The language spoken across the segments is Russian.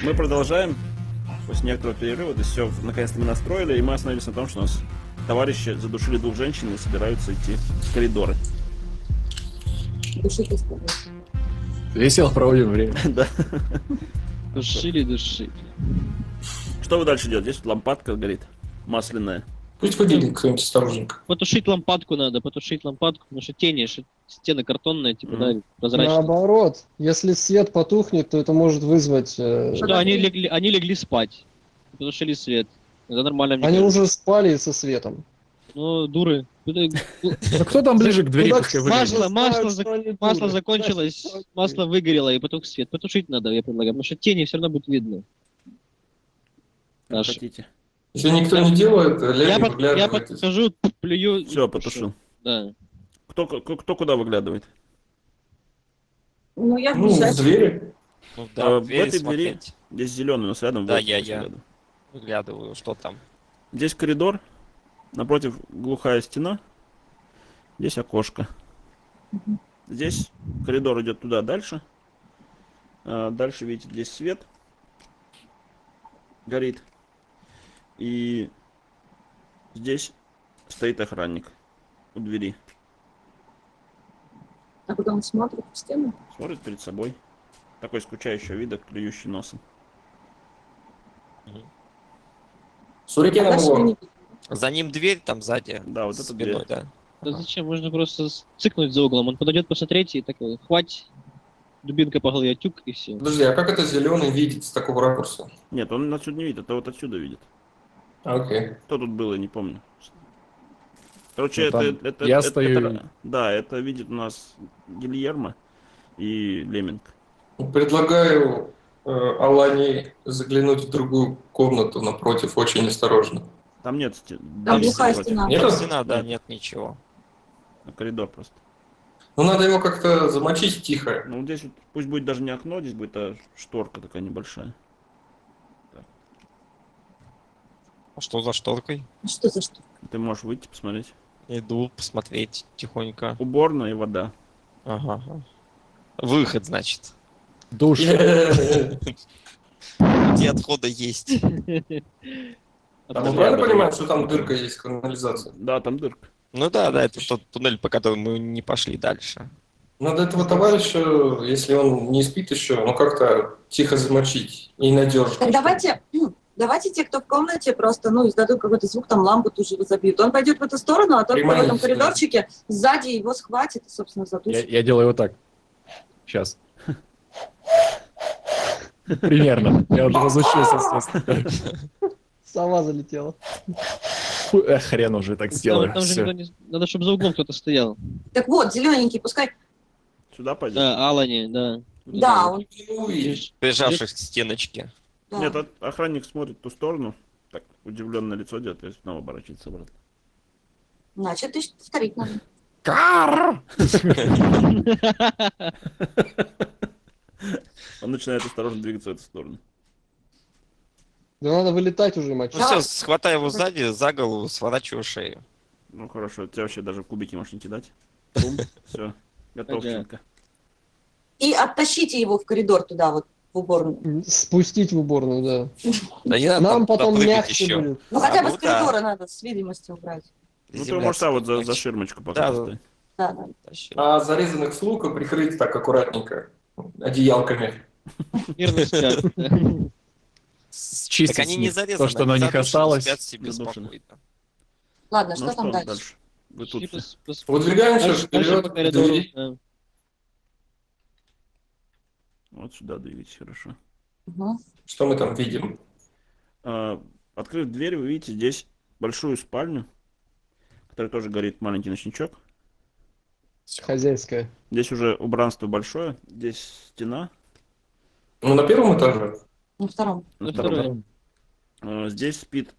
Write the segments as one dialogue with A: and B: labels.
A: Мы продолжаем. После некоторого перерыва, то есть все, наконец-то мы настроили, и мы остановились на том, что у нас товарищи задушили 2 женщин и собираются идти в коридоры.
B: Душите с тобой.
C: Весело проводим время.
A: Да.
D: Душили.
A: Что вы дальше делаете? Здесь вот лампадка горит, масляная.
E: Пусть выделит кто-нибудь осторожненько.
D: Потушить лампадку надо, потому что тени, что стены картонные, типа, да, прозрачные.
F: Наоборот, если свет потухнет, то это может вызвать...
D: Да, они легли спать, потушили свет. Это нормально, мне
F: Они
D: кажется.
F: уже спали со светом.
D: Ну, дуры.
C: Ну кто там ближе к двери,
F: Ну,
C: пускай
F: так
C: выглядит.
D: Масло закончилось, масло выгорело, и потом свет. Потушить надо, я предлагаю, потому что тени все равно будут видны.
A: Как
D: Наши.
A: хотите.
E: Если никто не делает,
D: Я
E: Леонид выглядывает.
D: подхожу, плюю.
A: Все, потушил.
D: Да.
A: Кто куда выглядывает?
B: Ну, я в
E: Ну, в
B: ближайшем.
E: двери.
G: Ну да,
A: В этой двери, здесь зеленый, у нас рядом.
G: Да,
A: вот,
G: я
A: рядом.
G: выглядываю, что там.
A: Здесь коридор, напротив глухая стена, здесь окошко. Здесь коридор идет туда дальше. Дальше, видите, здесь свет горит. И здесь стоит охранник у двери.
B: А куда он смотрит? В стену?
A: Смотрит перед собой. Такой скучающего вида, клюющий носом.
E: Сурикена
B: Дальше мы
E: его.
B: не видим.
G: За ним дверь там сзади.
A: Да, вот это
G: спиной,
A: дверь.
G: да.
D: Да зачем? Можно просто цикнуть за углом. Он подойдет посмотреть и такой, хватит, дубинка по голове, тюк и все.
E: Подожди, а как это зеленый видит с такого ракурса?
A: Нет, он отсюда не видит, это вот отсюда видит.
E: Окей.
A: Кто тут был, я не помню. Короче,
C: Ну, там
A: это...
C: я стою.
A: Да, это видит у нас Гильермо и Леминг.
E: Предлагаю Алане заглянуть в другую комнату напротив, очень осторожно.
A: Там нет
B: Там глухая
A: напротив.
B: стена.
E: Нет?
G: Там стена, да,
A: Нет.
G: нет ничего.
A: Коридор просто.
E: Ну, надо его как-то замочить тихо.
A: Ну, здесь вот, пусть будет даже не окно, здесь будет шторка такая небольшая.
G: А что за шторкой?
B: Что за что?
A: Ты можешь выйти, посмотреть.
G: Иду посмотреть тихонько.
A: Уборная и вода.
G: Ага. Выход, значит.
C: Душ.
G: Где отхода есть.
E: А мы правильно понимаем, что там дырка есть, канализация?
A: Да, там дырка.
G: Ну да, это тот туннель, по которому мы не пошли дальше.
E: Надо этого товарища, если он не спит еще, ну как-то тихо замочить и надежно.
B: Так давайте те, кто в комнате, просто, издадут какой-то звук, там лампу тут же разобьют. Он пойдет в эту сторону, а тот, кто в этом
E: Приманить,
B: коридорчике, сзади его схватит и, собственно, задушит.
C: Я делаю вот так. Сейчас. Примерно. Я уже разучился, естественно.
F: Сама залетела.
C: Фу, хрен уже так сделаю.
D: Там же
C: Всё.
D: никто не... Надо, чтобы за углом кто-то стоял.
B: Так вот, зелененький, пускай...
A: Сюда пойдет?
D: Да, Алани, да.
B: Да, он...
E: Не увидишь.
G: Прижавшись к стеночке.
B: Да.
A: Нет, охранник смотрит в ту сторону. Так, удивленное лицо делает, то есть снова оборачивается обратно.
B: Значит, ты повторить надо.
A: Он начинает осторожно двигаться в эту сторону.
F: Да надо вылетать уже, мать.
G: Ну все, схватай его сзади, за голову, сворачиваю шею.
A: Ну хорошо, тебя вообще даже кубики можешь не кидать. Все, готов,
D: Ага.
A: Шинка.
B: И оттащите его в коридор туда, вот, в уборную.
F: Спустить в уборную, да.
G: Да не надо
F: Нам
G: там
F: потом
G: прыгать
F: мягче
G: еще.
F: будет.
B: Ну, хотя бы
G: ну
B: с коридора надо, с видимостью убрать.
A: Ну ты можешь вот за ширмочку пока
G: Да,
A: поставить.
B: Да, да.
E: А зарезанных с лука прикрыть так аккуратненько одеялками.
D: Мирно спят.
C: Счистить
G: Так они не
C: с них
G: зарезаны,
C: то, что на них
G: задушены,
C: осталось.
G: спят себе
A: Задушены.
G: спокойно.
B: Ладно,
A: Ну
B: что там дальше?
A: Вы тут все.
E: Выдвигаемся
D: Дальше
E: вперед
D: по
E: к
D: коридору.
E: двери.
D: Да.
A: Вот сюда двигайтесь, хорошо.
B: Угу.
E: Что мы там видим?
A: Открыв дверь, вы видите здесь большую спальню, в которой тоже горит маленький ночничок.
F: Хозяйская.
A: Здесь уже убранство большое, здесь стена.
E: Ну, на первом этаже.
B: На втором.
A: На
D: На
A: втором.
D: втором.
A: Здесь спит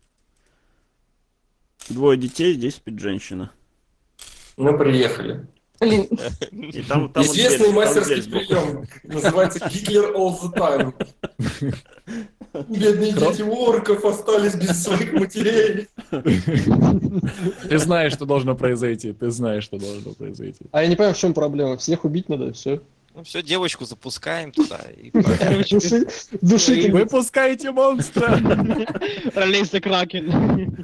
A: 2 детей, здесь спит женщина.
E: Мы приехали.
B: Блин,
A: И там
E: Известный
A: вот дверь, там
E: мастерский
A: дверь сбоку.
E: прием. Называется Гитлер all the time. Бедные дети орков остались без своих матерей.
C: Ты знаешь, что должно произойти. Ты знаешь, что должно произойти.
F: А я не понимаю, в чем проблема. Всех убить надо, все.
G: Ну все, девочку запускаем туда. И
F: Душитель.
C: Выпускайте монстра!
D: Ролейся Кракен.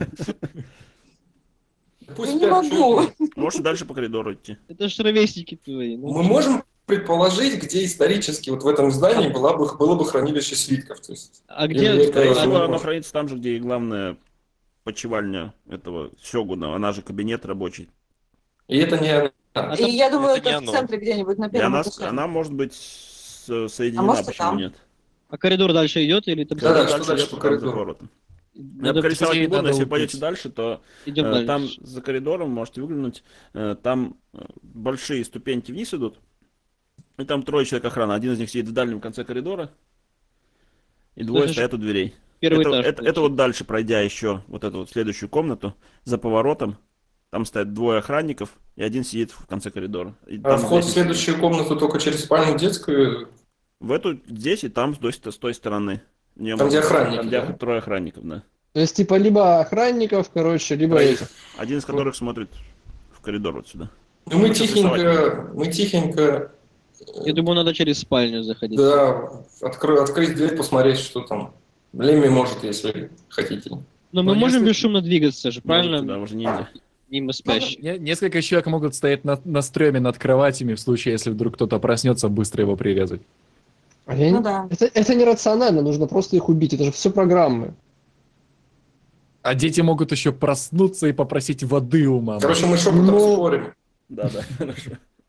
E: Пусть
B: Я не
E: пять
B: могу.
E: чё-
A: Можете дальше по коридору идти.
D: Это ж ровесники твои. ну.
E: Мы можем предположить, где исторически вот в этом здании было бы хранилище свитков. То есть,
D: А
E: Или
D: где...
E: это-
A: Скорее всего,
E: возможно.
A: оно хранится там же, где и главная почивальня этого Сёгуна, она же кабинет рабочий.
E: и это не она.
D: А
B: И
D: там-
B: я думаю,
G: это не
B: это в
G: оно.
B: центре где-нибудь на
A: И
B: первом
A: она,
B: этаже.
A: она может быть соединена,
B: может, и
A: почему
B: там.
A: нет?
D: А коридор дальше идет или там...
E: Да-да,
A: Коридор
E: что дальше по
A: идет, там за
E: коридору?
A: поворотом. Я
D: Надо
A: пока рисовать не буду, но
C: надо
A: если
C: убить.
A: пойдете дальше, то
D: идем
A: там
D: дальше.
A: за коридором можете выглянуть, там большие ступеньки вниз идут, и там трое человек охраны. Один из них сидит в дальнем конце коридора, и двое
D: Слышишь,
A: стоят у дверей.
D: Первый
A: это,
D: этаж.
A: это вот дальше, пройдя еще вот эту вот следующую комнату, за поворотом, там стоят двое охранников, и один сидит в конце коридора. И
E: А
A: там
E: вход в
A: здесь-
E: следующую комнату только через спальню детскую.
A: В эту здесь и там с той стороны. Не,
E: Там, где охранники,
A: Там, где
E: да?
A: трое охранников, да.
F: То есть, типа, либо охранников, короче, либо
A: Троих.
F: этих.
A: Один из которых смотрит в коридор вот сюда.
E: Ну, мы
A: Лучше
E: тихенько,
D: Я думаю, надо через спальню заходить.
E: да, открыть дверь, посмотреть, что там. Лемми может, если хотите.
D: Но мы
C: Ну,
D: можем
C: если-
D: бесшумно двигаться же, правильно?
A: Можете, да, уже ниндзя.
D: Мимо спящих.
C: Несколько человек могут стоять на стреме над кроватями в случае, если вдруг кто-то проснется, быстро его прирезать.
F: А я
B: Ну
F: не-
B: да.
F: Это нерационально, нужно просто их убить. Это же все программы.
C: А дети могут еще проснуться и попросить воды у мамы.
E: Короче, мы шепотом
F: Ну.
E: спорим.
A: Да, да, хорошо.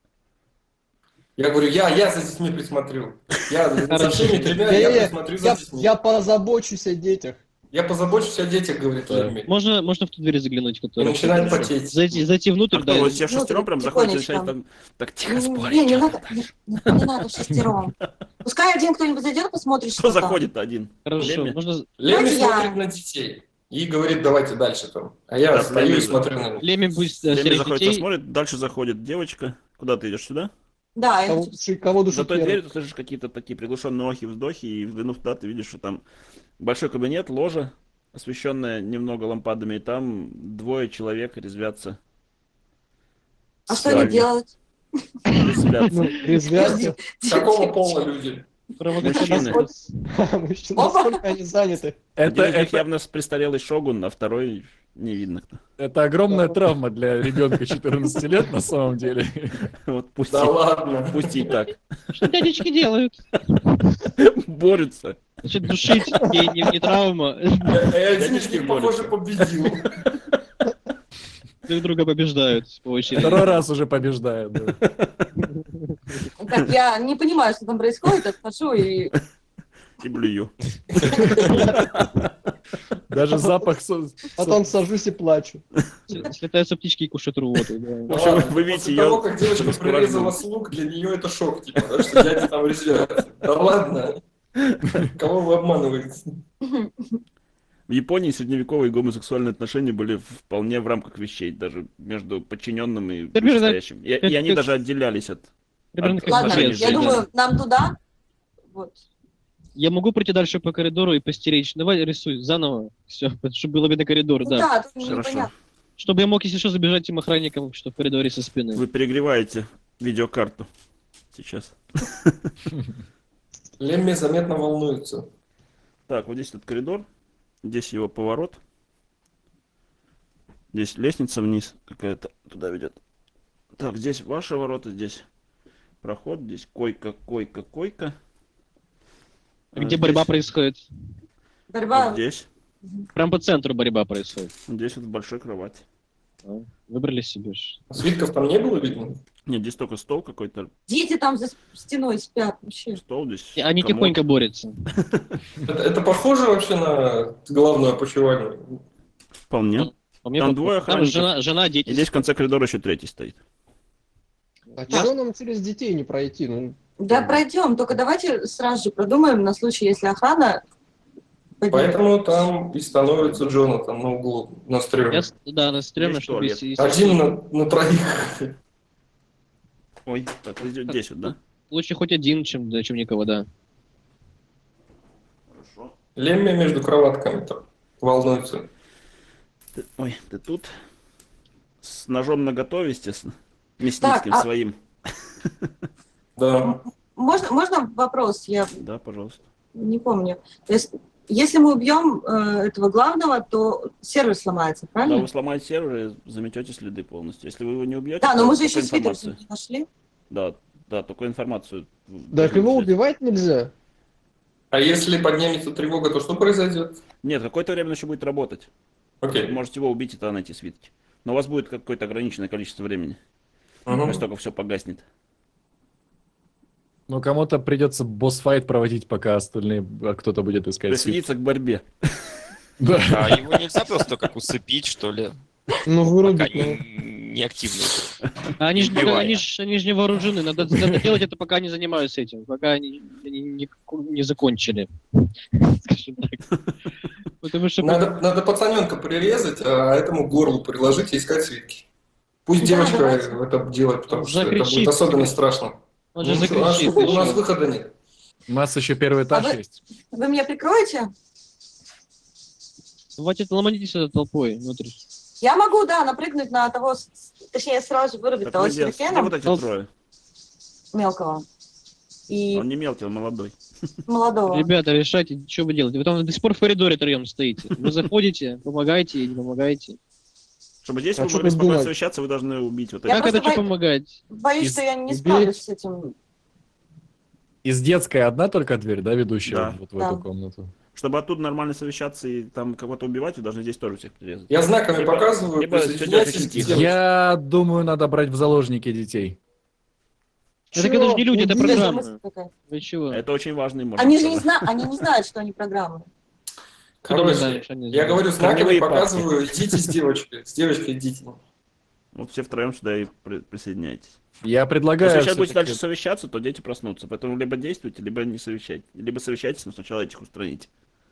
E: Я говорю, я за детьми присмотрю. Я за
D: Хорошо.
E: всеми тремя я присмотрю за детьми.
F: Я позабочусь о детях.
E: Я позабочусь о детях, говорит
C: Да.
E: Лемми.
D: Можно в ту дверь заглянуть,
E: И
D: которая...
E: начинает потеть.
D: Зайти внутрь,
A: А
D: да.
A: кто вот
D: и-
A: все шестером прям заходит и начинает там так тихо спорить.
B: Не
A: что
B: надо,
A: там дальше?
B: не надо шестером. Пускай один кто-нибудь зайдет, посмотрит, что
A: Кто
B: там.
A: заходит один?
D: Хорошо,
A: Лемми?
D: можно...
E: Лемми
B: Давайте я.
E: смотрит на детей и говорит, давайте дальше там. А я
A: Да,
E: стою и
A: Лемми
E: смотрю на них.
D: Леми пусть
A: Лемми
D: стерег
A: заходит,
D: детей.
A: смотрит, дальше заходит девочка. Куда ты идешь, сюда?
B: Да, я
F: Кого,
B: хочу-
F: кого душу
A: За той
F: первым?
A: дверью ты слышишь какие-то такие приглушенные охи, вздохи, и взглянув туда, ты видишь, что там большой кабинет, ложа, освещенная немного лампадами, и там двое человек резвятся.
B: А что они делают?
A: Резвятся.
F: Ну, резвятся.
E: Какого пола люди?
A: Мужчины.
F: Мужчины, насколько они заняты?
C: Это,
A: Один из них
C: это,
A: явно престарелый шогун, а второй не видно кто.
C: это огромная травма для ребенка 14 лет на самом деле.
A: Вот пусть,
E: Да ладно.
A: пусть и так.
D: Что дядечки делают?
A: Борются.
D: Значит, душить ей не травма.
E: И один из
A: Дядечки
E: них, похоже, победил.
D: Друг друга побеждают по очереди.
C: Второй раз уже побеждает. да.
B: Так, я не понимаю, что там происходит, отхожу и...
A: И блюю.
C: Даже запах...
F: Потом сажусь и плачу.
D: Слетаются птички и кушают рвоту.
A: В
D: Да.
A: общем,
E: Ладно,
A: вы видите
E: после того,
A: ее...
E: как девочка прирезала слуг, для нее это шок, типа, да, что дядя там резвятся. Да ладно. Кого вы обманываете?
A: В Японии средневековые гомосексуальные отношения были вполне в рамках вещей, даже между подчиненным и
D: Примерно
A: вышестоящим. И они даже отделялись от...
D: Примерно как
B: Ладно,
D: в
A: Отношения
D: Греции,
B: я
D: да.
B: думаю, нам туда. Вот.
D: Я могу пройти дальше по коридору и постеречь. Давай рисуй заново. Все, чтобы было видно коридор,
B: Ну
D: да.
B: да, тут
A: Хорошо.
B: непонятно.
D: Чтобы я мог, если что, забежать тем охранникам, что в коридоре со спины.
A: Вы перегреваете видеокарту сейчас.
E: Лемми заметно волнуется.
A: Так, вот здесь этот коридор, здесь его поворот. Здесь лестница вниз какая-то туда ведет. Так, здесь ваши ворота, здесь проход, здесь койка, койка, койка.
D: Где
A: А
D: борьба
A: здесь-
D: происходит?
B: Борьба.
A: вот здесь,
D: Прям по центру борьба происходит.
A: здесь вот в большой кровати.
D: А, Выбрали себе. ж.
E: Свитков там не было видно?
A: Нет, здесь только стол какой-то,
B: Дети там за стеной спят вообще.
A: стол здесь.
D: И они
A: комод.
D: тихонько борются.
E: Это похоже вообще на главную опочивальню?
A: Вполне.
D: А мне
A: Там
D: похоже.
A: двое
D: Там
A: охранников.
D: жена, дети.
A: И здесь в конце коридора еще третий стоит.
F: А чего нам через детей не пройти? Ну,
B: Да, пройдем, только давайте сразу же продумаем на случай, если охрана... поднимет.
E: Поэтому там и становится Джонатан на углу, на стреме.
D: Да, на стреме,
A: Есть
D: чтобы
A: туалет.
D: если
E: Один на троих.
A: Ой, так, вот здесь вот, да?
D: лучше хоть один, чем никого, да.
A: Хорошо.
E: Лемми между кроватками там волнуется.
A: Ой, ты тут? С ножом наготове, естественно. Мясницким
B: Так, а-
A: своим.
E: Да.
B: Можно вопрос? Я
A: Да, пожалуйста.
B: не помню. То есть, если мы убьем этого главного, то сервер сломается,
A: Да,
B: правильно?
A: вы сломаете сервер и заметете следы полностью. Если вы его не убьете,
B: Да, но
A: то
B: мы же
A: только
B: еще свитер
A: информацию.
B: не нашли.
A: Да, да, только информацию.
F: Так
A: должны
F: его
A: взять.
F: убивать нельзя.
E: А если поднимется тревога, то что произойдет?
A: Нет, какое-то время он еще будет работать. Вы
E: Окей.
A: можете его убить и тогда найти свитки. Но у вас будет какое-то ограниченное количество времени.
E: Мгм.
A: После того, как все погаснет.
C: Ну, кому-то придется босс-файт проводить, пока остальные кто-то будет искать свитки.
A: Присоединиться к борьбе.
C: Да.
G: А его нельзя просто как усыпить, что ли?
F: Ну,
G: Пока
F: вырубить.
G: не активно.
D: А они же
G: Убивая.
D: не вооружены, надо делать это, пока они занимаются этим, пока они не закончили. Скажем так. Потому что
E: Надо пацаненка прирезать, а этому горлу приложить и искать свитки. Пусть
B: Да,
E: девочка
B: давайте.
E: это делает, потому
D: Он
E: что это
D: закричит.
E: будет особенно страшно.
D: он же
E: Ну, что,
D: закричит.
E: у нас
D: еще.
E: выхода нет.
C: У нас еще первый этаж
B: А вы-
C: есть.
B: Вы меня прикроете?
D: Хватит ломанитесь сюда толпой внутрь.
B: Я могу, да, напрыгнуть на того, точнее, сразу же вырубить
A: Так
B: того
A: вы где
B: сюрикена
A: вот эти
D: Ну,
A: трое?
B: мелкого и
A: Он не мелкий, он молодой.
B: молодого.
D: Ребята, решайте, что вы делаете. Вы там до сих пор в коридоре троем стоите. Вы заходите, помогаете и не помогаете.
A: Чтобы здесь
F: А
A: вы
F: что
A: могли
F: тут
A: спокойно
F: думать?
A: совещаться, вы должны убить вот
B: Я
D: Как
A: этих.
D: это
B: просто
D: что
B: бо-
D: помогать?
B: Боюсь,
C: Из-
B: что я не
F: убить.
B: справлюсь с этим.
C: Из детской одна только дверь, да, ведущая
A: Да.
C: вот в
B: Да.
C: эту комнату?
A: Чтобы оттуда нормально совещаться и там кого-то убивать, вы должны здесь тоже всех прирезать.
E: Я знаками
A: Либо-
E: показываю,
A: либо
E: присоединяйтесь
A: очень
E: к
A: тихо.
E: девочке.
C: Я думаю, надо брать в заложники детей.
D: Это это же не люди, это
F: Убить?
D: программа.
B: Мысль такая.
D: Вы чего?
A: Это очень важный может.
B: Они же не знают, они не знают, что они программы.
D: Откуда мы
E: Короче,
D: знаем, что они
E: я
D: знают?
E: говорю, знаками
A: Корневые папки.
E: показываю, идите с девочкой. С девочкой идите.
A: Вот все втроем сюда и присоединяйтесь.
C: Я предлагаю...
A: Если вы сейчас будете
C: всё-таки-
A: дальше совещаться, то дети проснутся. Поэтому либо действуйте, либо не совещайте. Либо совещайтесь, но сначала этих устраните.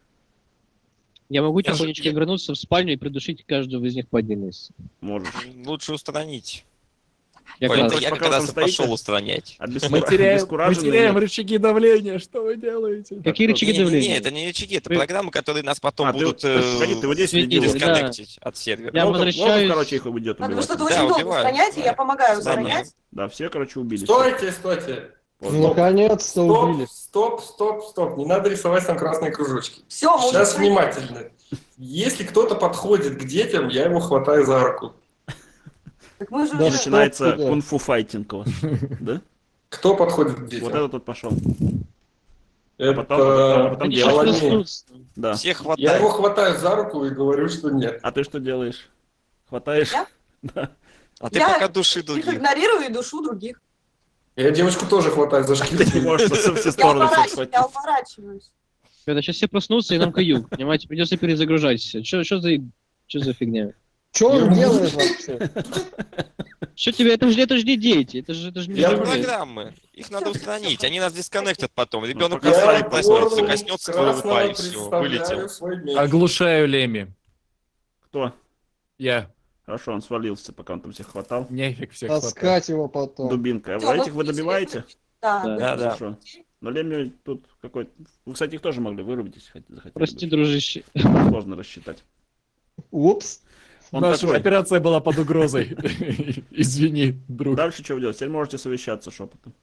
D: Я могу
G: Я же-
D: тихонечко вернуться в спальню и придушить каждого из них по отдельности.
A: Можешь.
G: Лучше устранить.
D: Я
G: Ой,
D: как
G: это
D: раз-
G: я
A: пока
G: как
A: вы
G: раз
A: там
G: и пошел
A: стоите.
G: устранять.
C: Мы теряем
A: Обескураженные.
C: рычаги давления, что вы делаете?
D: Какие
A: что-
D: рычаги
G: Не,
D: давления?
G: это не рычаги, это
D: Вы-
G: программы, которые нас потом
A: А,
G: будут
A: погоди, ты вот здесь
D: светить,
A: не делаешь.
D: да.
G: дисконнектить от сервера.
D: Я
A: Волков,
D: возвращаюсь.
A: короче, их уйдет
B: Надо
A: убивать.
B: что-то
G: Да,
B: очень долго
G: убиваю.
B: устранять, и я помогаю
G: Устраняю.
B: устранять.
A: Да, все, короче, убили.
E: Стойте, стойте.
F: Ну, наконец-то убили.
E: Стоп. Не надо рисовать там красные кружочки.
B: Все, мы уже
E: Сейчас
B: устранили.
E: внимательно. Если кто-то подходит к детям, я его хватаю за руку.
B: Так мы же
F: Да
A: И
B: уже-
F: что
A: начинается
F: ты, да.
A: кунг-фу файтинг у вас. Да?
E: Кто подходит к
A: Вот
E: детям?
A: этот вот пошел.
E: Это
A: потом
D: Они
A: делать.
D: сейчас
E: Соломея.
D: проснутся.
A: Да.
G: Всех
E: Я
G: хватает.
E: его хватаю за руку и говорю, что нет.
A: А ты что делаешь? Хватаешь?
B: Я?
G: А ты
B: Я
G: пока души
B: их
G: других.
B: игнорирую и душу других.
E: Я девочку тоже хватаю за
A: Ты не
E: шкирку.
A: можешь со все
B: Я
A: стороны всех
B: уворачиваюсь,
A: схватить.
B: я уворачиваюсь.
D: Ребята, сейчас все проснутся и нам каюк. Понимаете, придется перезагружать все. Что за фигня?
F: Что он
E: Я
F: делает вообще?
D: Что тебе? Это же не дети, это же не
E: Я
G: Это
D: живые.
G: программы. Их надо устранить. Они нас дисконнектят потом. Ребенок
A: пока
G: встанет,
A: я
G: проснется,
E: горлу
G: коснется твоего
E: красного
G: пальца, все,
E: представляю
G: вылетел.
E: свой меч.
C: Оглушаю Леми.
A: Кто?
C: Я.
A: Хорошо, он свалился, пока он там всех хватал.
C: Нефиг всех хватает.
F: Таскать его потом.
A: Дубинка. А
B: Всё,
A: вы этих вы
B: мы
A: добиваете?
B: Да.
D: Да.
G: Да, да.
A: Хорошо. Но Лемми тут какой-то... Вы, кстати, их тоже могли вырубить, если захотели.
D: Прости,
A: бы.
D: дружище.
A: Сложно рассчитать.
F: Упс.
A: Он
C: Наша
A: такой.
C: операция была под угрозой. Извини, друг.
A: Дальше что вы делаете? Теперь можете совещаться шепотом.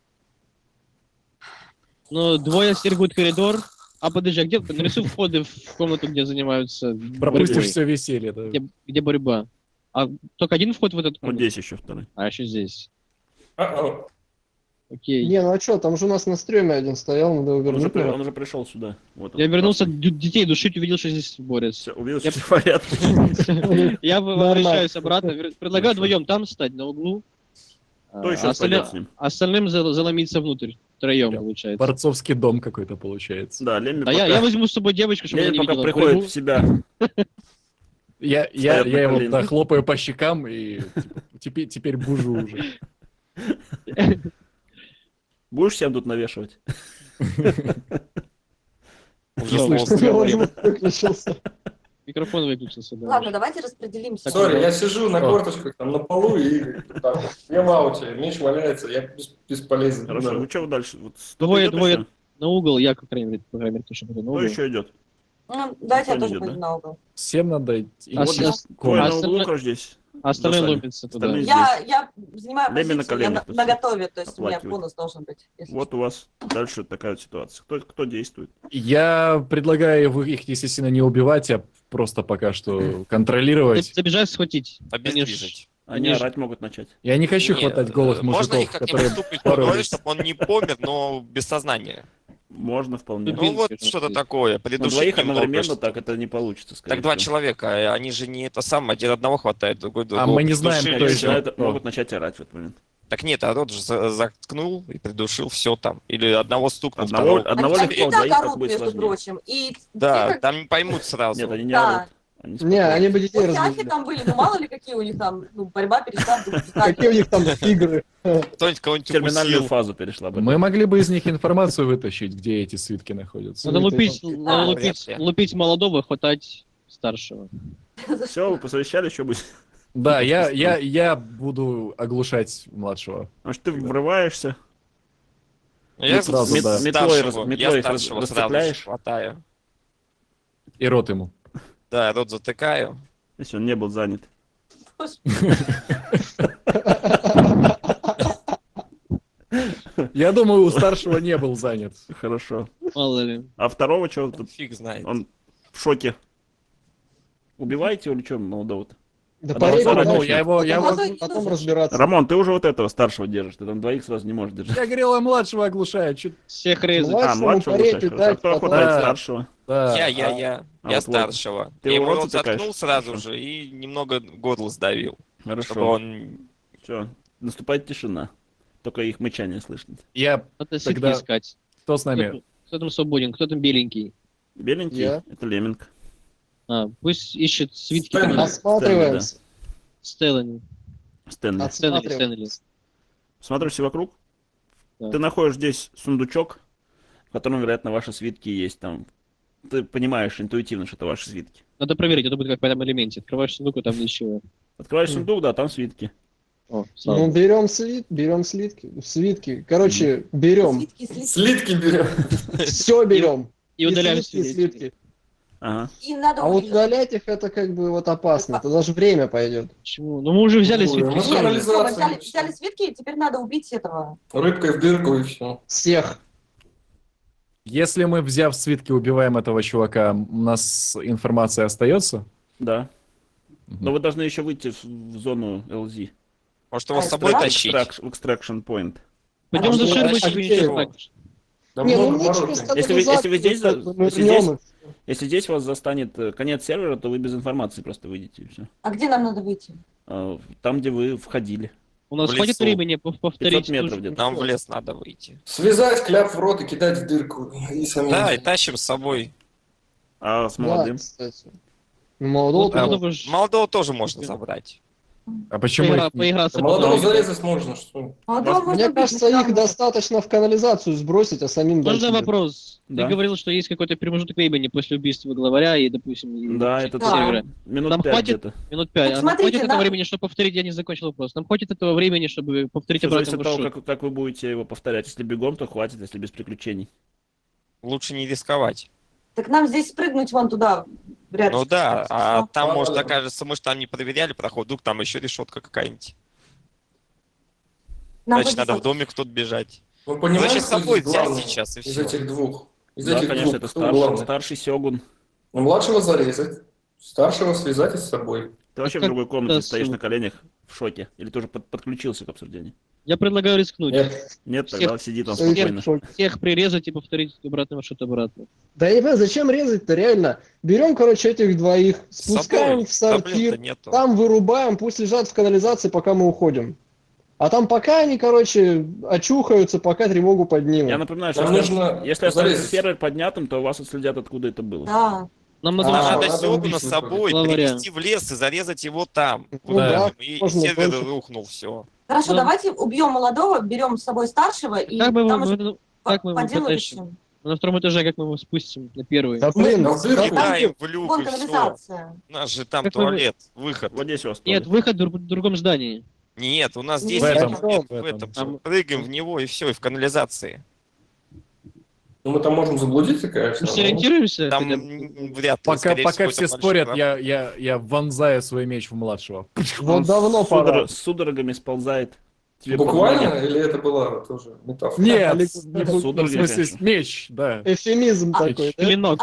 D: Ну, двое стерегут коридор. А подожди, а где нарисуй входы в комнату, где занимаются
C: Пропустишь
D: борьбой?
C: все веселье. да.
D: Где борьба? А только один вход в этот
A: Вот
D: комнату?
A: здесь еще второй.
D: А еще здесь.
E: А-а.
D: Окей.
F: Не, ну а что, там же у нас на стреме один стоял, надо его
A: Он уже,
F: вернуть. наверное.
A: он уже пришел сюда. Вот
D: Я
A: он.
D: вернулся детей душить, увидел, что здесь борются.
A: Все, увидел,
D: Я-
A: что все в порядке.
D: Я
F: Нормально.
D: возвращаюсь обратно. Предлагаю
A: Хорошо.
D: вдвоем там стать, на углу.
A: Кто
D: А
A: еще пойдет с ним?
D: остальным заломиться внутрь. Втроем,
C: Я-
D: получается.
C: Борцовский дом какой-то получается.
A: Да, Лемми
D: А я
A: пока,
D: возьму с собой девочку, чтобы она
A: Лемми
D: не
A: пока
D: видела
A: приходит
D: борьбу.
A: в себя.
C: Я
A: Стоят на
C: его
A: коленях.
C: да, хлопаю по щекам и теперь бужу уже.
A: Будешь всем тут навешивать?
G: Уже
D: Всё,
G: зло
F: У него
G: говорит.
F: звук выключился.
D: Микрофон выключился. Да.
B: Ладно, давайте распределимся.
E: Сори, я сижу на
C: О.
E: корточках там на полу и так, я в ауте, меч валяется, я бесполезен.
A: Хорошо,
E: Да.
A: ну что вы дальше? Вот кто-то
D: Двое,
A: идет
D: двое
A: еще?
D: на угол, я, по крайней мере, точно буду на
A: Кто
D: угол.
A: еще идет?
B: Ну, давайте я
A: Никто не
B: тоже
A: идет,
B: пойду
A: да?
B: на угол.
C: Всем надо идти.
D: А
A: Вот
D: сейчас-
A: двое
D: а
A: на углу,
D: остальное-
A: короче, здесь.
D: А остальные
A: Засали.
D: ломятся туда.
A: Остальные
B: Я занимаю
A: Леми на
B: позицию, я
A: коленях
B: на готове, то есть у меня
A: оплакивает.
B: бонус должен быть. если
A: Вот у вас дальше такая вот ситуация. Кто действует?
C: Я предлагаю их, естественно, не убивать, а просто пока что контролировать.
D: Забежать, схватить.
G: Обездвижить.
A: Они
D: Они ж-
A: орать могут начать.
C: Я не хочу
G: Не,
C: хватать голых
G: Можно их
C: мужиков,
G: как-нибудь
C: которые
G: стукнуть по голове,
C: боролись.
G: чтобы он не помер, но без сознания.
A: Можно вполне.
D: Дубинки
G: Ну вот
D: же
G: что-то
D: есть.
G: такое.
A: Но
G: Придушить
A: двоих
G: немного,
A: одновременно
G: что-то.
A: так это не получится, скорее
G: Так два
A: всего.
G: человека, они же не это самое, один одного хватает, другой другого.
C: мы не знаем,
G: придушили,
C: кто
A: Они
C: из
G: всё.
C: них.
A: начинают- могут начать орать в этот момент.
G: Так нет, а тот же заткнул и придушил, все там. Или одного стукнул,
A: Одного
G: второго.
A: одного
B: Они
A: легко,
B: и так
A: двоих как
B: орут,
A: будет
B: между
A: сложнее.
B: прочим. И
G: Да,
B: те, как-
G: там не поймут сразу.
A: Нет, они не
B: Да.
A: орут. Они
F: Не,
A: спокойно.
F: они бы детей
B: вот тяхи
F: разбили.
B: там были, ну мало ли какие у них там, ну, борьба перешла в
F: Какие у них там игры?
G: Кто-нибудь кого-нибудь
A: терминальную
G: укусил.
A: фазу перешла бы.
C: Мы могли бы из них информацию вытащить, где эти свитки находятся.
D: Надо лупить,
F: Да,
D: надо
G: вряд ли.
D: лупить молодого, хватать старшего.
A: Все, вы посовещались, что будет.
C: Да, я буду оглушать младшего.
A: Потому что ты врываешься,
G: Я
C: сразу, да.
A: метлой
G: старшего,
A: метлой
G: я
A: их
G: старшего сразу же
A: расцепляешь.
G: хватаю.
C: И рот ему.
G: Да, рот затыкаю.
A: если он не был занят.
C: Я думаю, у старшего не был занят.
A: Хорошо.
D: Мало ли.
A: А второго чего тут?
G: Фиг знает.
A: Он в шоке. Убиваете или что молодого-то?
F: Да
A: А
F: порежь,
A: давай,
C: Ну,
A: давай,
C: я его...
F: потом разбираться.
A: Рамон, ты уже вот этого старшего держишь, ты там двоих сразу не можешь держать.
C: Я говорил, я младшего оглушаю. Чё-
D: Всех резать.
F: Ну,
A: А,
F: Максимум
A: младшего
F: порезь
A: оглушаешь,
F: и
A: хорошо. А
F: дать
A: кто
F: потом-
A: хватает
C: Да.
A: старшего?
C: Да.
G: Я
A: А вот
G: старшего.
A: Ты
G: Я
A: его
G: ему
A: рот
G: рот
A: затыкаешь?
G: заткнул сразу
A: Хорошо.
G: же и немного горло сдавил. Чтобы
A: Хорошо.
G: он...
A: Все, наступает тишина. Только их мычание слышно.
C: Я...
D: Надо свитки
C: Тогда-
D: искать.
C: Кто с нами?
D: Кто там свободен, кто там беленький?
A: Беленький?
F: Я.
A: Это Леминг.
D: А, пусть ищет свитки.
E: Стэнли.
F: Осматриваемся.
D: Стеллани.
A: Стэнли.
F: Осматриваемся.
A: Смотришься вокруг.
D: Да.
A: Ты находишь здесь сундучок, в котором, вероятно, ваши свитки есть. Там. Ты понимаешь интуитивно, что это ваши свитки.
D: Надо проверить, это будет как в этом элементе. Открываешь сундук, и там ничего.
A: Открываешь сундук, да, там свитки.
D: О, слава
F: Ну,
D: богу.
F: берем свитки. Короче, берем.
B: Слитки.
E: Слитки берем.
F: Все берем.
D: И удаляем
F: свитки.
A: Ага.
B: И надо
F: А вот
B: увидеть.
F: удалять их это как бы вот опасно. Это даже время пойдет.
D: Почему? Ну мы уже взяли
E: Ой,
D: свитки.
E: ну,
D: всё.
E: канализация.
B: Взяли свитки, и теперь надо убить этого.
E: Рыбкой в дырку и все.
F: Всех.
C: Если мы, взяв свитки, убиваем этого чувака, у нас информация остается?
A: Да.
C: Мгм.
A: Но вы должны еще выйти в зону LZ.
G: Может его
B: А,
G: с собой
B: да?
G: тащить?
A: Extraction point.
D: Пойдем
F: А
D: за
F: что,
D: шербой,
F: а
D: тебе
F: где
D: ничего
F: его?
D: так.
E: Да
F: Не, ну
E: много
F: мы через
E: мороженого.
A: Если вы здесь-
F: канализацию
A: если
F: нырнем
A: здесь-
F: и-
A: Если здесь вас застанет конец сервера, то вы без информации просто выйдете и все.
B: А где нам надо выйти?
A: Там, где вы входили.
D: У нас
G: В
D: хватит
G: лесу.
D: времени
A: 500
D: повторить.
A: метров
D: ту же-
A: где-то.
G: Нам в лес надо выйти.
E: Связать, кляп в рот и кидать в дырку. И самим.
G: Да, и тащим с собой.
A: А с
F: Да,
A: молодым?
F: кстати. Молодого
D: Ну,
F: тоже.
D: молодого ж-
G: Молодого тоже можно забрать.
C: А почему
D: поигра-
C: их не-
D: поиграться
E: Молодого
D: потом.
E: зарезать можно, что?
B: Молодого можно
F: Мне
B: убить,
F: кажется,
B: но
F: их
B: там-
F: достаточно в канализацию сбросить, а самим
D: Можно
F: дальше.
D: вопрос?
A: Да.
D: Ты говорил, что есть какой-то промежуток времени после убийства главаря и, допустим, и
A: Да,
D: всех
A: это
B: Да.
D: сервера.
A: минут
D: Нам
A: 5
D: хватит?
A: где-то.
D: Минут 5.
B: Так
D: А нам
B: смотрите,
D: хватит этого
B: да.
D: времени, чтобы повторить? Я не закончил вопрос. Нам хватит этого времени, чтобы повторить
A: Все зависит
D: обратно
A: от того,
D: маршрут?
A: как вы будете его повторять. Если бегом, то хватит, если без приключений.
G: Лучше не рисковать.
B: Так нам здесь спрыгнуть вон туда. Рядом.
G: Ну да, а
B: Ну,
G: там,
E: ладно,
G: может,
E: ладно.
G: окажется, мы же там не проверяли проход, вдруг там еще решетка какая-нибудь.
B: нам
G: Значит, надо в
B: повезло.
G: домик тут бежать.
E: Вы понимаете,
G: Значит, с
E: кто
G: собой
E: здесь
G: взять
E: главный
G: сейчас и
E: из
G: все.
E: этих двух? Из
A: Да,
E: этих
A: конечно,
E: двух.
A: это
E: Кто главный?
A: старший Сёгун.
E: Ну, младшего зарезать, старшего связать и с собой.
A: Ты вообще в
D: как
A: другой комнате
D: раз
A: стоишь
D: вот-
A: на коленях в шоке. Или ты уже подключился к обсуждению?
D: Я предлагаю рискнуть.
E: Нет,
A: Нет,
D: Всех-
A: тогда сиди там
F: Всех
A: спокойно.
F: в шоке.
D: Всех прирезать и повторить обратный маршрут обратно.
F: Да я не понимаю, зачем резать-то, реально? Берем, короче, этих двоих,
G: С
F: спускаем
G: собой.
F: в сортир,
G: Проблем-то нету.
F: там вырубаем, пусть лежат в канализации, пока мы уходим. А там пока они, короче, очухаются, пока тревогу поднимут.
A: Я напоминаю, что
E: Нам
A: если,
E: нужно
A: если оставить
E: зарезать.
A: сервер поднятым, то вас отследят, откуда это было.
B: Да.
D: Нам
F: А,
D: надо...
G: Нам надо
E: надо
G: Сёгуна
E: убить
G: с собой
D: главаря.
G: перевести в лес и зарезать его там.
F: Ну да,
G: И
F: можно
G: сервер
F: точно.
G: рухнул, все.
B: Хорошо,
D: Ну.
B: давайте убьем молодого, берем с собой старшего и
D: Как мы
B: там
D: его,
B: уже
D: как мы его
B: по делу
D: потащим?
B: решим.
D: На втором этаже как мы его спустим на первый?
F: Да блин,
E: Ну, в дырку.
F: да,
G: Кидаем в люк
B: Вон
G: и все.
B: канализация.
G: У нас же там
D: Как вы-
G: туалет, выход.
A: Вот здесь у вас
D: Нет,
A: туалет.
D: выход в другом здании.
G: Нет, у нас здесь
B: В
G: нет,
F: этом,
G: нет,
F: в
G: в этом.
D: этом.
G: Прыгаем в него и все, и в канализации.
E: Ну, мы там можем заблудиться, конечно.
D: Мы
E: но-
D: сориентируемся?
G: Там
D: хотя бы?
G: вряд ли.
C: Пока,
G: скорее
C: пока
G: всего,
C: все
G: это
C: спорят,
G: большой
C: я вонзаю свой меч в младшего.
F: Вот давно пора.
A: С судорогами сползает. Тебе под
E: Буквально,
A: ноги.
E: или это была тоже метафора?
C: Нет,
F: Олег,
C: не бу-
A: судороги,
C: в смысле,
A: конечно.
C: меч, да.
F: Эфемизм такой, да?
D: Клинок.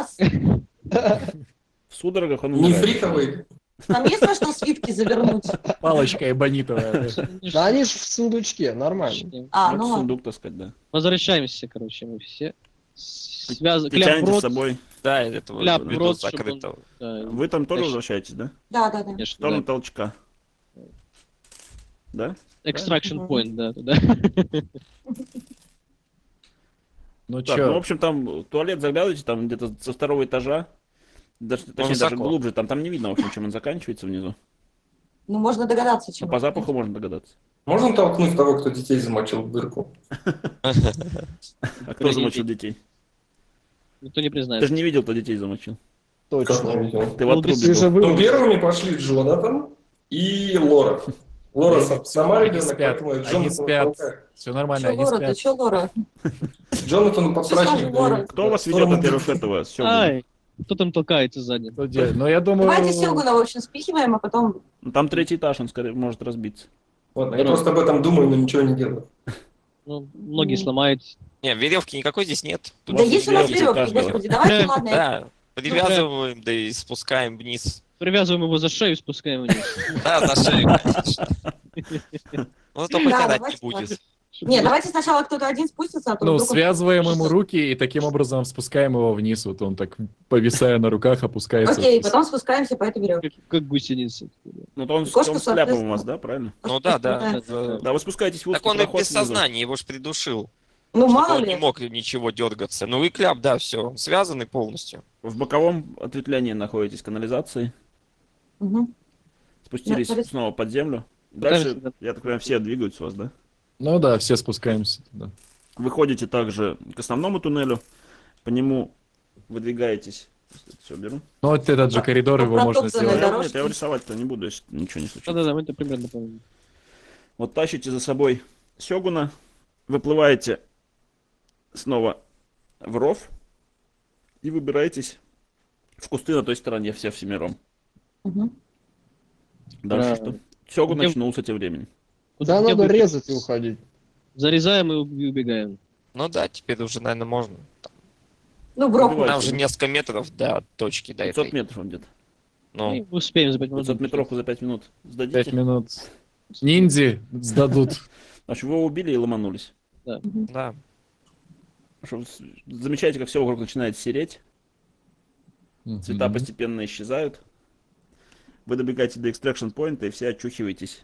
A: В судорогах он умирает.
E: Нефритовый.
B: Там есть во что свитки завернуть?
C: Палочка эбонитовая. да.
F: Да они ж в сундучке, нормально.
B: А,
A: Ну,
B: ну
A: это
B: ладно.
A: сундук таскать, да.
D: Возвращаемся, короче, мы все.
A: Ты
D: Кляп в
A: тянете с
D: рот.
A: собой.
G: Да, это
D: Кляп в
G: ввиду
D: рот, чтобы
G: закрытого.
D: Да,
A: Вы там тоже
D: Конечно.
A: возвращаетесь, да?
B: Да, да, да.
A: В
D: конечно,
A: сторону
D: да.
A: толчка. Да?
D: Extraction
B: Мгм.
D: point, да, туда.
C: Ну
A: Так, ну, в
C: чё,
A: общем, там в туалет заглядываете, там где-то со второго этажа. Точнее, даже
G: высоко.
A: глубже. Там не видно, в общем, чем он заканчивается внизу.
B: Ну, можно догадаться,
A: Но
B: чем.
A: по запаху можно догадаться.
E: Можно толкнуть того, кто детей замочил в дырку?
A: А кто замочил детей?
D: Никто не
A: Ты
D: признает.
A: же не видел, кто детей замочил.
E: Как
F: Точно.
E: не видел?
A: Ты в
D: Ну,
A: отрубе
F: Ты же
A: был.
E: Ну,
F: вы...
E: первыми пошли Джонатан и Лора. Лора сама
C: Они
E: ребенок,
C: спят,
E: поэтому я
C: они
E: Джонатана
C: спят.
E: толкаю.
C: Все нормально,
B: Чё,
C: они
B: Лора, ты
C: спят.
B: чё, Лора?
E: Джонатану
B: Что
E: подсрачник
B: скажешь, Лора?
E: даю.
A: Кто вас ведет,
E: Второму
A: во-первых, этого? Сёгуна?
D: Ай, кто там толкается сзади?
C: Что делать? Ну, я думаю...
B: Давайте Сёгуна, в общем, спихиваем, а потом...
A: Ну, там третий этаж, он скорее может разбиться.
E: Ладно, я просто об этом думаю, но ничего не делаю.
D: Ну, ноги сломает.
G: Не, веревки никакой здесь нет. Тут
B: Да
A: вас
B: есть у нас
A: веревки
B: веревки,
A: каждого.
B: господи, давайте, ладно.
G: Да, привязываем, да и спускаем вниз.
D: Привязываем его за шею и спускаем вниз.
G: Да, за шею, конечно. Ну, зато хоть
B: Да,
G: орать не
B: давайте
G: будет.
B: Не, давайте сначала кто-то один спустится, а то
C: Ну,
B: вдруг он-
C: связываем ему руки и таким образом спускаем его вниз. Вот он так, повисая на руках, опускается.
B: Окей, потом спускаемся по этой веревке.
D: Как гусеница.
A: Ну, то он,
B: Кошка,
A: он с кляпом у
B: соответственно.
A: вас, да, правильно?
G: Ну да, да.
A: Да, вы спускаетесь в узкий
G: Так он и
A: проход
G: без
A: внизу.
G: сознания, его ж придушил.
B: Ну,
G: Чтобы
B: мало
G: он не
B: ли.
G: мог ничего дергаться. Ну и кляп, да, все, связанный полностью.
A: В боковом ответвлении находитесь канализации.
B: Мгм.
A: Спустились
B: Да,
A: снова под землю. Дальше,
D: Покажете,
A: я так понимаю, все двигаются у вас, да?
C: Ну да, все спускаемся туда.
A: Выходите также к основному туннелю. По нему выдвигаетесь. Все беру.
C: Ну вот этот же коридор,
B: По
C: его можно
B: протоптанной
C: сделать.
B: дорожке.
A: Нет, я его рисовать-то не буду, если ничего не случится.
D: Да-да-да, мы это примерно помним.
A: Вот тащите за собой Сёгуна, выплываете снова в ров и выбираетесь в кусты на той стороне, все всемиром.
B: Мгм.
A: Дальше
D: Да.
A: что? Сёгун
D: Где-
A: очнулся тем временем.
F: Да,
D: Где
F: надо
D: вы-
F: резать и уходить.
D: Зарезаем и убегаем.
G: Ну да, теперь уже, наверное, можно.
B: Ну, в ров.
A: Убивайте.
G: Там же несколько метров до точки, до
A: 500
G: этой.
A: метров он где-то.
G: Ну,
D: И успеем за 5 минут.
A: 500 метровку за 5 минут сдадите.
C: 5 минут. Ниндзи сдадут.
A: Значит, вы его убили и ломанулись.
G: да.
A: Что замечаете, как все вокруг начинает сереть, цвета
C: Мгм.
A: постепенно исчезают. Вы добегаете до extraction point и все очухиваетесь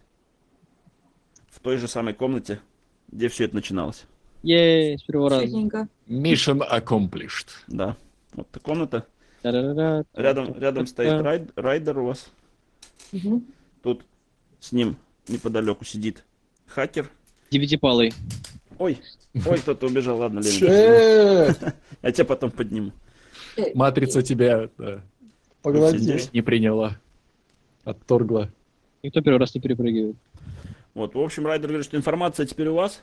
A: в той же самой комнате, где все это начиналось.
D: Ей, с первого раза.
B: Чудненько.
C: Mission accomplished.
A: Да. Вот эта комната.
D: Та-ра-ра-ра.
A: Рядом стоит райдер у вас.
B: Мгм.
A: Тут с ним неподалеку сидит хакер.
D: Девятипалый.
A: Ой, кто-то убежал, ладно, Ленин.
F: Э,
A: Я тебя потом подниму.
C: Матрица тебя да,
F: Поглоти.
A: Здесь.
C: не приняла. Отторгла.
D: Никто первый раз не перепрыгивает.
A: Вот, в общем, Райдер говорит, что информация теперь у вас.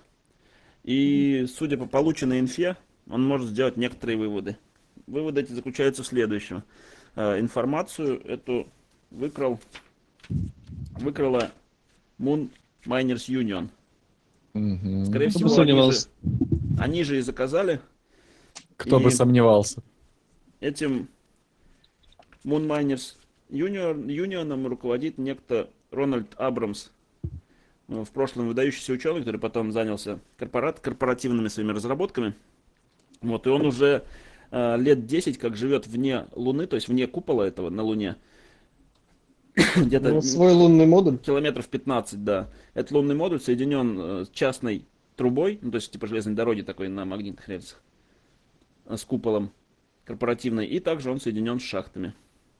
A: И, судя по полученной инфе, он может сделать некоторые выводы. Выводы эти заключаются в следующем. Информацию эту выкрала Moon Miners Union.
C: Мгм.
A: Скорее
D: Кто бы
A: всего,
D: сомневался.
A: они же и заказали
C: Кто
A: и-
C: бы сомневался.
A: этим Moon Miners Union'ом руководит некто Рональд Абрамс. В прошлом выдающийся ученый, который потом занялся корпоративными своими разработками. Вот, и он уже лет 10 как живет вне Луны, то есть вне купола этого на Луне. Где-то
F: Ну, свой лунный модуль.
A: километров 15, да. Этот лунный модуль соединен с частной трубой, ну, то есть типа железной дороги такой на магнитных рельсах, с куполом корпоративной, и также он соединен с шахтами.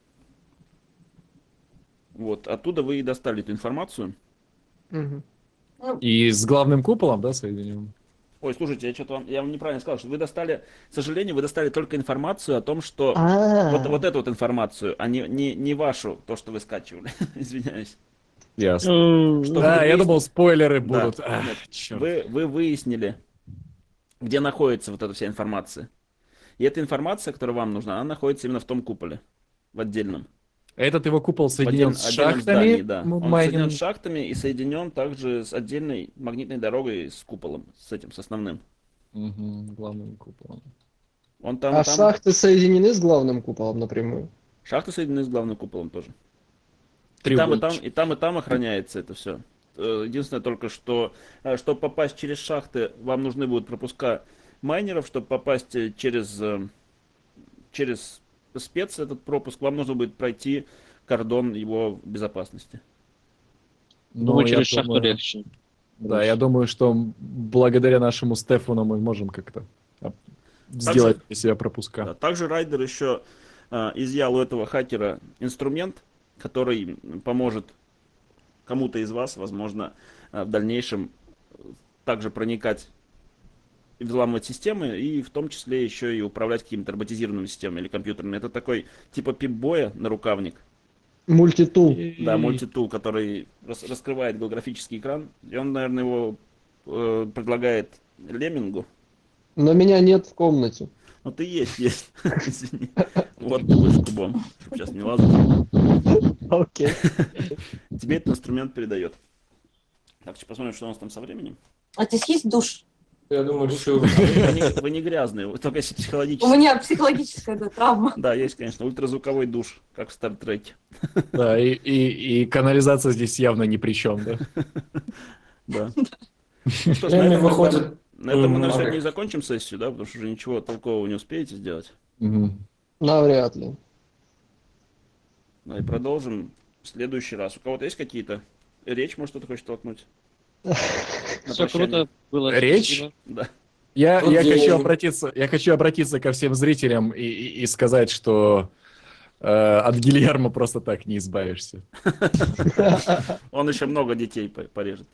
A: Вот, оттуда вы и достали эту информацию.
F: Мгм.
C: И с главным куполом, да, соединен?
A: Ой, слушайте, я вам неправильно сказал, что вы достали, к сожалению, вы достали только информацию о том, что
F: А,
A: вот эту вот информацию, а не вашу, то, что вы скачивали. Извиняюсь.
C: Ясно.
A: Что
C: Да,
A: вы
C: я
A: выяс-
C: думал, спойлеры
A: Да,
C: будут. Ах,
A: нет.
C: чёрт.
A: Вы выяснили, где находится вот эта вся информация. И эта информация, которая вам нужна, она находится именно в том куполе, в отдельном.
C: Этот его купол соединен
A: В
C: с
A: отдельном
C: шахтами.
A: здании, да. Он
C: майнинг.
A: соединен с шахтами и соединен также с отдельной магнитной дорогой с куполом, с этим, с основным.
C: Мгм, главным куполом.
A: Он там,
F: А
A: и там.
F: шахты соединены с главным куполом напрямую?
A: Шахты соединены с главным куполом тоже. И там, и там,
C: Треугольничек.
A: и там, и там охраняется это все. Единственное только, что чтобы попасть через шахты, вам нужны будут пропуска майнеров, чтобы попасть через спец этот пропуск, вам нужно будет пройти кордон его безопасности.
C: Но
D: Думаю,
C: я
D: через шахту
C: думаю-
D: легче.
C: Да, я думаю, что благодаря нашему Стефану мы можем как-то сделать для себя пропуска.
A: Да, также Райдер еще изъял у этого хакера инструмент, который поможет кому-то из вас, возможно, в дальнейшем также проникать и взламывать системы, и в том числе еще и управлять какими-то роботизированными системами или компьютерными. Это такой типа пип-боя нарукавник,
F: Мультитул.
A: да, мультитул, который раскрывает голографический экран, и он, наверное, его предлагает Леммингу.
F: Но меня нет в комнате.
A: Ну ты есть. Извини. Вот ты будешь кубом, чтобы сейчас не лазать.
F: Окей.
A: Тебе этот инструмент передает. Так, сейчас посмотрим, что у нас там со временем.
B: А здесь есть душ?
E: Я думаю, решил.
A: Вы не грязные, вы только если
B: У
A: психологически.
B: меня психологическая травма.
A: Да, есть, конечно, ультразвуковой душ, как в Стартреке.
C: Да, и канализация здесь явно ни при чем, да?
A: Да. Ну что ж,
E: Время выходит.
A: на этом мы, наверное,
E: Ага.
A: сегодня и закончим сессию, да, потому что уже ничего толкового не успеете сделать.
C: Мгм.
F: Навряд ли.
A: Да, и продолжим в следующий раз. У кого-то есть какие-то? Речь, может, кто-то хочет толкнуть? На
D: Все
A: прощание.
D: круто было.
C: Речь?
D: спасибо.
A: Да.
C: Я
E: Вот
C: хочу обратиться ко всем зрителям и сказать, что от Гильермо просто так не избавишься.
A: Он еще много детей порежет.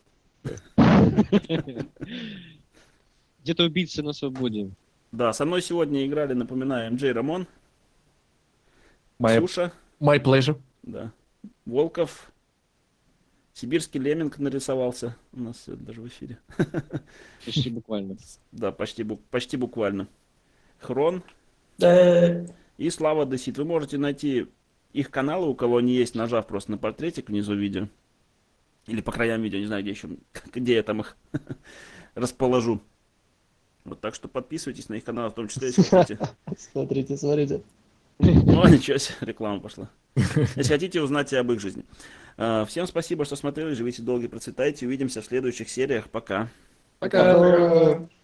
D: Где-то убийцы на свободе.
A: Да, со мной сегодня играли, напоминаю, МJ Рамон,
C: My
A: Ксюша,
C: pleasure.
A: да, Волков, Сибирский Лемминг нарисовался у нас даже в эфире.
D: Почти буквально.
A: Да, почти буквально. Хрон
E: Да.
A: и Слава Десит. Вы можете найти их каналы, у кого они есть, нажав просто на портретик внизу видео. Или по краям видео, не знаю, где еще, где я там их расположу. Вот, так что подписывайтесь на их канал, в том числе, если хотите.
F: Смотрите, смотрите.
A: Ну, ничего себе, реклама пошла. Если хотите узнать об их жизни. Всем спасибо, что смотрели, живите долго и процветайте. Увидимся в следующих сериях. Пока.
C: Пока.
F: Пока.